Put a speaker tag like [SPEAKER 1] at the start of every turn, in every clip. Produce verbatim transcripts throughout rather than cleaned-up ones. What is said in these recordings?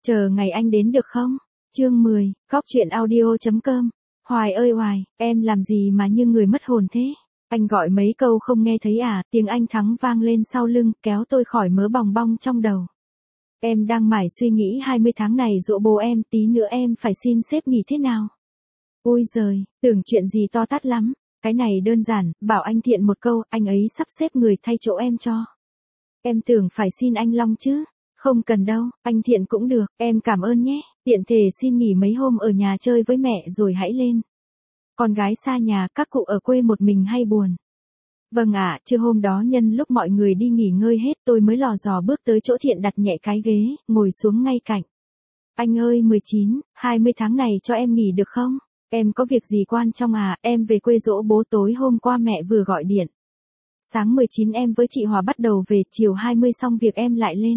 [SPEAKER 1] Chờ ngày anh đến được không? Chương mười, Cóc truyện audio chấm com. Hoài ơi Hoài, em làm gì mà như người mất hồn thế? Anh gọi mấy câu không nghe thấy à? Tiếng anh Thắng vang lên sau lưng, kéo tôi khỏi mớ bòng bong trong đầu. Em đang mải suy nghĩ hai mươi tháng này dỗ bố em, tí nữa em phải xin sếp nghỉ thế nào? Ôi giời, tưởng chuyện gì to tát lắm. Cái này đơn giản, bảo anh Thiện một câu, anh ấy sắp xếp người thay chỗ em cho. Em tưởng phải xin anh Long chứ? Không cần đâu, anh Thiện cũng được, em cảm ơn nhé. Tiện thể xin nghỉ mấy hôm ở nhà chơi với mẹ rồi hãy lên. Con gái xa nhà, các cụ ở quê một mình hay buồn. Vâng ạ, trưa hôm đó nhân lúc mọi người đi nghỉ ngơi hết tôi mới lò dò bước tới chỗ Thiện đặt nhẹ cái ghế, ngồi xuống ngay cạnh. Anh ơi mười chín, hai mươi tháng này cho em nghỉ được không? Em có việc gì quan trọng à, em về quê dỗ bố tối hôm qua mẹ vừa gọi điện. Sáng mười chín em với chị Hòa bắt đầu về, chiều hai mươi xong việc em lại lên.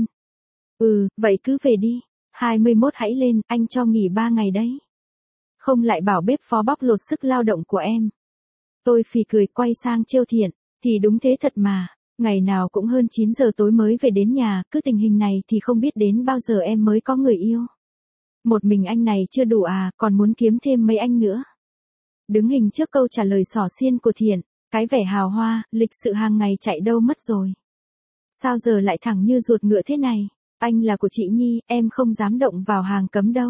[SPEAKER 1] Ừ, vậy cứ về đi. hai mươi mốt hãy lên, anh cho nghỉ ba ngày đấy. Không lại bảo bếp phó bóc lột sức lao động của em. Tôi phì cười quay sang trêu Thiện, thì đúng thế thật mà, ngày nào cũng hơn chín giờ tối mới về đến nhà, cứ tình hình này thì không biết đến bao giờ em mới có người yêu. Một mình anh này chưa đủ à, còn muốn kiếm thêm mấy anh nữa. Đứng hình trước câu trả lời xỏ xiên của Thiện, cái vẻ hào hoa, lịch sự hàng ngày chạy đâu mất rồi. Sao giờ lại thẳng như ruột ngựa thế này? Anh là của chị Nhi, em không dám động vào hàng cấm đâu.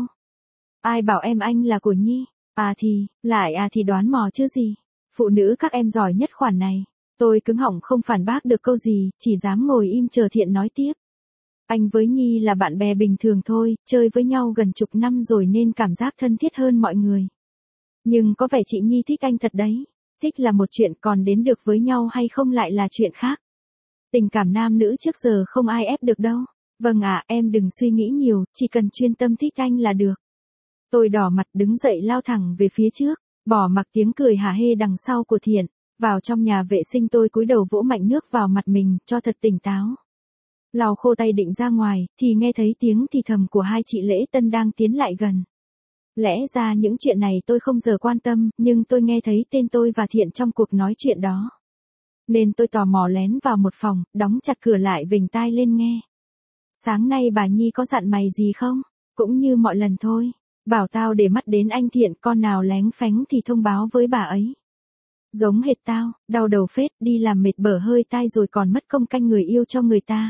[SPEAKER 1] Ai bảo em anh là của Nhi? À thì, lại à thì đoán mò chứ gì. Phụ nữ các em giỏi nhất khoản này. Tôi cứng họng không phản bác được câu gì, chỉ dám ngồi im chờ Thiện nói tiếp. Anh với Nhi là bạn bè bình thường thôi, chơi với nhau gần chục năm rồi nên cảm giác thân thiết hơn mọi người. Nhưng có vẻ chị Nhi thích anh thật đấy. Thích là một chuyện, còn đến được với nhau hay không lại là chuyện khác. Tình cảm nam nữ trước giờ không ai ép được đâu. Vâng ạ, em đừng suy nghĩ nhiều, chỉ cần chuyên tâm thích anh là được. Tôi đỏ mặt đứng dậy lao thẳng về phía trước, bỏ mặc tiếng cười hả hê đằng sau của Thiện. Vào trong nhà vệ sinh tôi cúi đầu vỗ mạnh nước vào mặt mình, cho thật tỉnh táo. Lau khô tay định ra ngoài, thì nghe thấy tiếng thì thầm của hai chị Lễ Tân đang tiến lại gần. Lẽ ra những chuyện này tôi không giờ quan tâm, nhưng tôi nghe thấy tên tôi và Thiện trong cuộc nói chuyện đó. Nên tôi tò mò lén vào một phòng, đóng chặt cửa lại vểnh tai lên nghe. Sáng nay bà Nhi có dặn mày gì không? Cũng như mọi lần thôi. Bảo tao để mắt đến anh Thiện, con nào lén phánh thì thông báo với bà ấy. Giống hệt tao, đau đầu phết, đi làm mệt bở hơi tai rồi còn mất công canh người yêu cho người ta.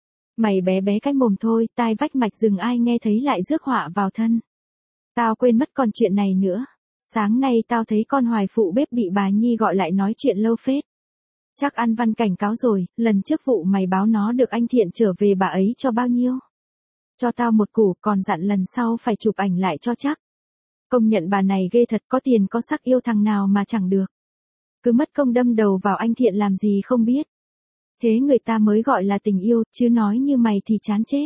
[SPEAKER 1] Mày bé bé cái mồm thôi, tai vách mạch rừng ai nghe thấy lại rước họa vào thân. Tao quên mất còn chuyện này nữa. Sáng nay tao thấy con Hoài phụ bếp bị bà Nhi gọi lại nói chuyện lâu phết. Chắc ăn văn cảnh cáo rồi, lần trước vụ mày báo nó được anh Thiện trở về bà ấy cho bao nhiêu? Cho tao một củ, còn dặn lần sau phải chụp ảnh lại cho chắc. Công nhận bà này ghê thật, có tiền có sắc yêu thằng nào mà chẳng được. Cứ mất công đâm đầu vào anh Thiện làm gì không biết. Thế người ta mới gọi là tình yêu, chứ nói như mày thì chán chết.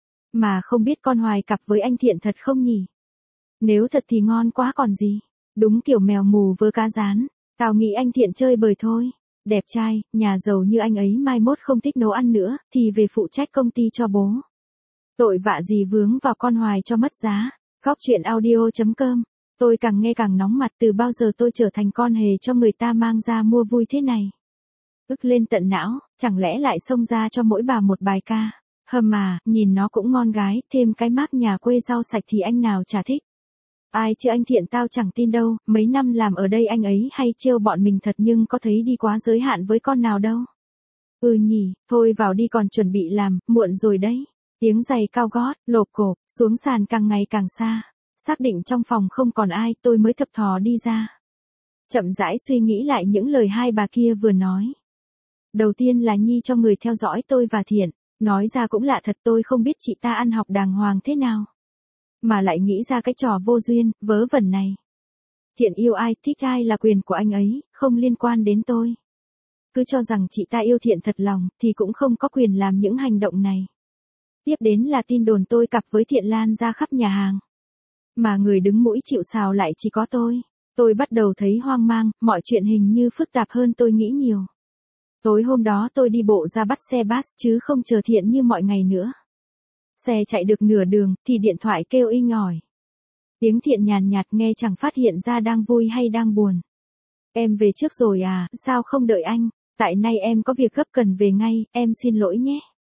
[SPEAKER 1] Mà không biết con Hoài cặp với anh Thiện thật không nhỉ? Nếu thật thì ngon quá còn gì. Đúng kiểu mèo mù vớ cá rán. Tao nghĩ anh Thiện chơi bời thôi. Đẹp trai, nhà giàu như anh ấy mai mốt không thích nấu ăn nữa, thì về phụ trách công ty cho bố. Tội vạ gì vướng vào con Hoài cho mất giá. Cóc truyện audio chấm com. Tôi càng nghe càng nóng mặt, từ bao giờ tôi trở thành con hề cho người ta mang ra mua vui thế này. Ức lên tận não, chẳng lẽ lại xông ra cho mỗi bà một bài ca. Hầm mà, nhìn nó cũng ngon gái, thêm cái mác nhà quê rau sạch thì anh nào chả thích. Ai chứ anh Thiện tao chẳng tin đâu, mấy năm làm ở đây anh ấy hay trêu bọn mình thật nhưng có thấy đi quá giới hạn với con nào đâu. Ừ nhỉ, thôi vào đi còn chuẩn bị làm, muộn rồi đấy. Tiếng giày cao gót, lộp cộp, xuống sàn càng ngày càng xa. Xác định trong phòng không còn ai, tôi mới thập thò đi ra. Chậm rãi suy nghĩ lại những lời hai bà kia vừa nói. Đầu tiên là Nhi cho người theo dõi tôi và Thiện. Nói ra cũng lạ thật, tôi không biết chị ta ăn học đàng hoàng thế nào. Mà lại nghĩ ra cái trò vô duyên, vớ vẩn này. Thiện yêu ai, thích ai là quyền của anh ấy, không liên quan đến tôi. Cứ cho rằng chị ta yêu Thiện thật lòng, thì cũng không có quyền làm những hành động này. Tiếp đến là tin đồn tôi cặp với Thiện lan ra khắp nhà hàng. Mà người đứng mũi chịu sào lại chỉ có tôi. Tôi bắt đầu thấy hoang mang, mọi chuyện hình như phức tạp hơn tôi nghĩ nhiều. Tối hôm đó tôi đi bộ ra bắt xe bus chứ không chờ Thiện như mọi ngày nữa. Xe chạy được nửa đường thì điện thoại kêu inh ỏi. Tiếng Thiện nhàn nhạt nghe chẳng phát hiện ra đang vui hay đang buồn. Em về trước rồi à, sao không đợi anh? Tại nay em có việc gấp cần về ngay, em xin lỗi nhé.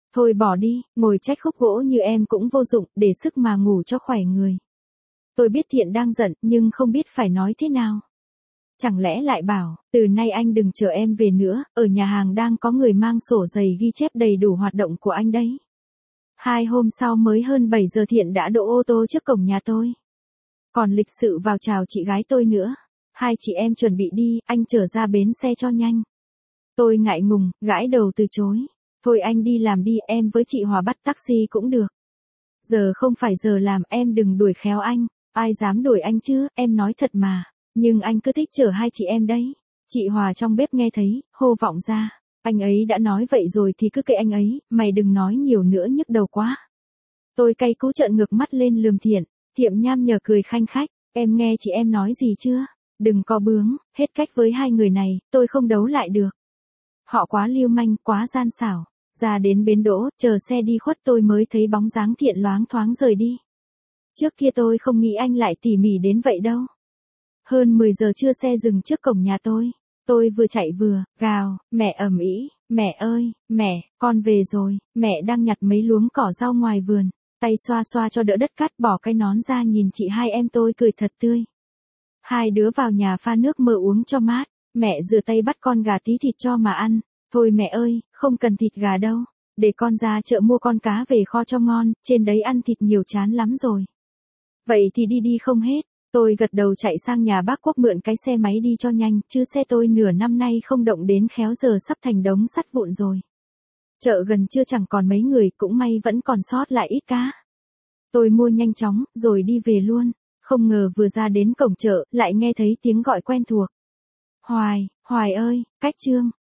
[SPEAKER 1] Thôi bỏ đi, ngồi trách khúc gỗ như em cũng vô dụng, để sức mà ngủ cho khỏe người. Tôi biết Thiện đang giận, nhưng không biết phải nói thế nào. Chẳng lẽ lại bảo, từ nay anh đừng chờ em về nữa, ở nhà hàng đang có người mang sổ giày ghi chép đầy đủ hoạt động của anh đấy. Hai hôm sau mới hơn bảy giờ Thiện đã đỗ ô tô trước cổng nhà tôi. Còn lịch sự vào chào chị gái tôi nữa. Hai chị em chuẩn bị đi, anh chở ra bến xe cho nhanh. Tôi ngại ngùng, gãi đầu từ chối. Thôi anh đi làm đi, em với chị Hòa bắt taxi cũng được. Giờ không phải giờ làm, em đừng đuổi khéo anh. Ai dám đuổi anh chứ, em nói thật mà. Nhưng anh cứ thích chở hai chị em đấy. Chị Hòa trong bếp nghe thấy, hô vọng ra. Anh ấy đã nói vậy rồi thì cứ kệ anh ấy, mày đừng nói nhiều nữa nhức đầu quá. Tôi cay cú trợn ngược mắt lên lườm Thiện. Thiệm nham nhở cười khanh khách. Em nghe chị em nói gì chưa? Đừng có bướng, hết cách với hai người này, tôi không đấu lại được. Họ quá lưu manh, quá gian xảo. Ra đến bến đỗ, chờ xe đi khuất tôi mới thấy bóng dáng Thiện loáng thoáng rời đi. Trước kia tôi không nghĩ anh lại tỉ mỉ đến vậy đâu. Hơn mười giờ trưa xe dừng trước cổng nhà tôi. Tôi vừa chạy vừa, gào, mẹ ầm ĩ, mẹ ơi, mẹ, con về rồi, mẹ đang nhặt mấy luống cỏ rau ngoài vườn. Tay xoa xoa cho đỡ đất cát bỏ cái nón ra nhìn chị hai em tôi cười thật tươi. Hai đứa vào nhà pha nước mơ uống cho mát. Mẹ rửa tay bắt con gà tí thịt cho mà ăn. Thôi mẹ ơi, không cần thịt gà đâu. Để con ra chợ mua con cá về kho cho ngon, trên đấy ăn thịt nhiều chán lắm rồi. Vậy thì đi đi không hết. Tôi gật đầu chạy sang nhà bác Quốc mượn cái xe máy đi cho nhanh, chứ xe tôi nửa năm nay không động đến khéo giờ sắp thành đống sắt vụn rồi. Chợ gần trưa chẳng còn mấy người, cũng may vẫn còn sót lại ít cá. Tôi mua nhanh chóng, rồi đi về luôn. Không ngờ vừa ra đến cổng chợ, lại nghe thấy tiếng gọi quen thuộc. Hoài, Hoài ơi, cách Trương.